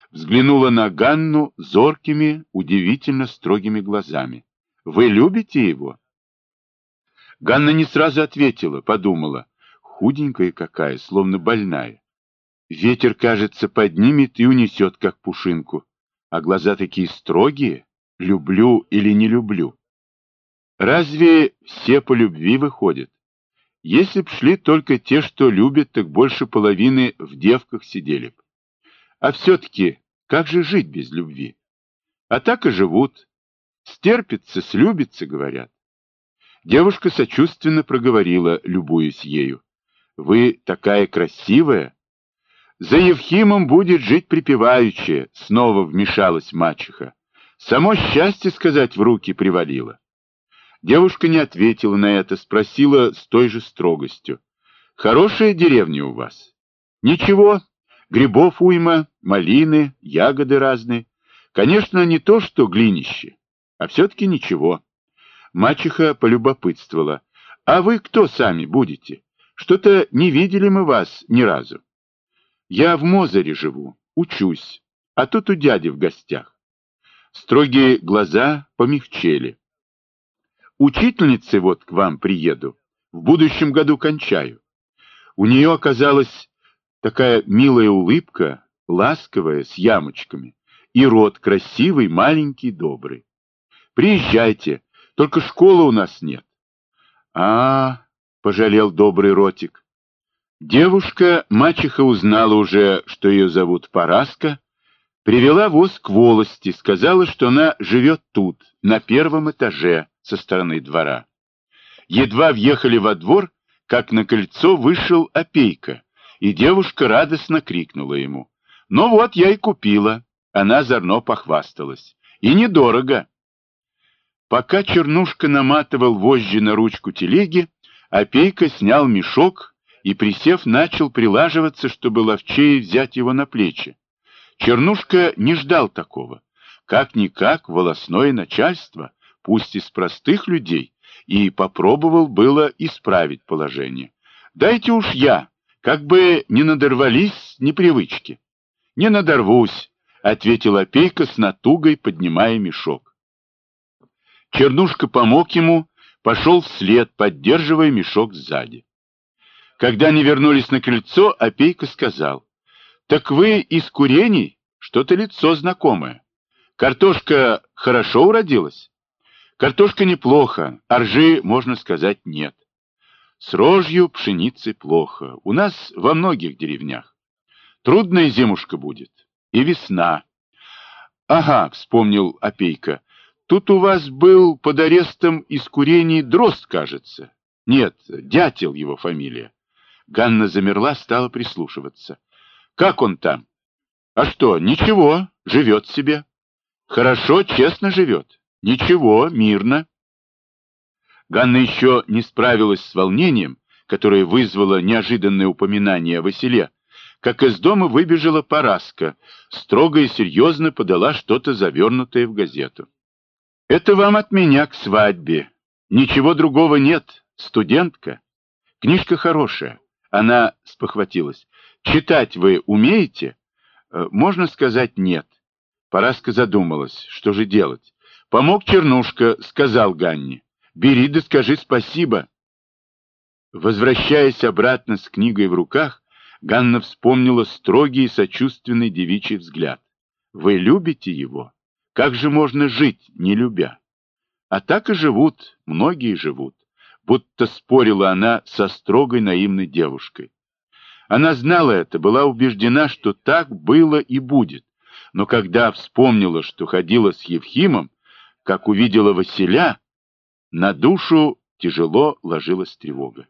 взглянула на Ганну зоркими, удивительно строгими глазами. «Вы любите его?» Ганна не сразу ответила, подумала. Худенькая какая, словно больная. Ветер, кажется, поднимет и унесет, как пушинку. А глаза такие строгие. Люблю или не люблю. Разве все по любви выходят? Если б шли только те, что любят, так больше половины в девках сидели б. А все-таки, как же жить без любви? А так и живут. Стерпятся, слюбятся, говорят. Девушка сочувственно проговорила, любуясь ею. Вы такая красивая. За Евхимом будет жить припеваючи, снова вмешалась мачеха. Само счастье, сказать, в руки привалило. Девушка не ответила на это, спросила с той же строгостью. Хорошая деревня у вас? Ничего, грибов уйма, малины, ягоды разные. Конечно, не то, что глинище, а все-таки ничего. Мачеха полюбопытствовала. А вы кто сами будете? Что-то не видели мы вас ни разу. Я в Мозыре живу, учусь, а тут у дяди в гостях. Строгие глаза помягчели. Учительницей вот к вам приеду, в будущем году кончаю. У нее оказалась такая милая улыбка, ласковая, с ямочками, и рот красивый, маленький, добрый. Приезжайте, только школы у нас нет. Пожалел добрый ротик. Девушка, мачеха узнала уже, что ее зовут Параска, привела воз к волости, сказала, что она живет тут, на первом этаже, со стороны двора. Едва въехали во двор, как на крыльцо вышел Опейка, и девушка радостно крикнула ему. «Ну вот, я и купила». Она озорно похвасталась. «И недорого». Пока Чернушка наматывал вожжи на ручку телеги, Опейка снял мешок и, присев, начал прилаживаться, чтобы ловчее взять его на плечи. Чернушка не ждал такого. Как-никак волосное начальство, пусть из простых людей, и попробовал было исправить положение. «Дайте уж я, как бы не надорвались непривычки». «Не надорвусь», — ответил Опейка с натугой, поднимая мешок. Чернушка помог ему, пошел вслед, поддерживая мешок сзади. Когда они вернулись на крыльцо, Опейка сказал: «Так вы из Курений? Что-то лицо знакомое. Картошка хорошо уродилась?» «Картошка неплохо, а ржи, можно сказать, нет. С рожью пшеницы плохо. У нас во многих деревнях. Трудная зимушка будет. И весна». «Ага», — вспомнил Опейка, — «тут у вас был под арестом из Курений Дрозд, кажется. Нет, Дятел его фамилия». Ганна замерла, стала прислушиваться. «Как он там?» «А что, ничего, живет себе. Хорошо, честно живет. Ничего, мирно». Ганна еще не справилась с волнением, которое вызвало неожиданное упоминание о Василе, как из дома выбежала Параска, строго и серьезно подала что-то завернутое в газету. «Это вам от меня к свадьбе. Ничего другого нет, студентка. Книжка хорошая». Она спохватилась. «Читать вы умеете?» «Можно сказать, нет». Параска задумалась, что же делать. Помог Чернушка, сказал Ганне: «Бери да скажи спасибо». Возвращаясь обратно с книгой в руках, Ганна вспомнила строгий и сочувственный девичий взгляд. «Вы любите его? Как же можно жить, не любя?» А так и живут, многие живут, будто спорила она со строгой наивной девушкой. Она знала это, была убеждена, что так было и будет, но когда вспомнила, что ходила с Евхимом, как увидела Василя, на душу тяжело ложилась тревога.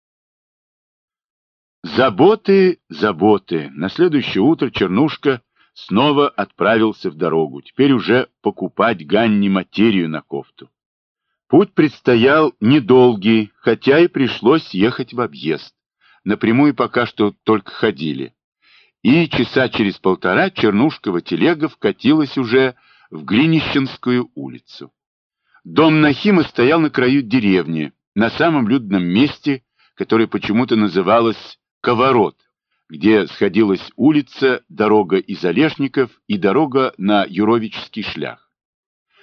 Заботы, заботы. На следующее утро Чернушка снова отправился в дорогу, теперь уже покупать Ганне материю на кофту. Путь предстоял недолгий, хотя и пришлось ехать в объезд. Напрямую пока что только ходили. И часа через полтора Чернушкова телега вкатилась уже в Глинищенскую улицу. Дом Нахима стоял на краю деревни, на самом людном месте, которое почему-то называлось Коворот, где сходилась улица, дорога из Олешников и дорога на Юровический шлях.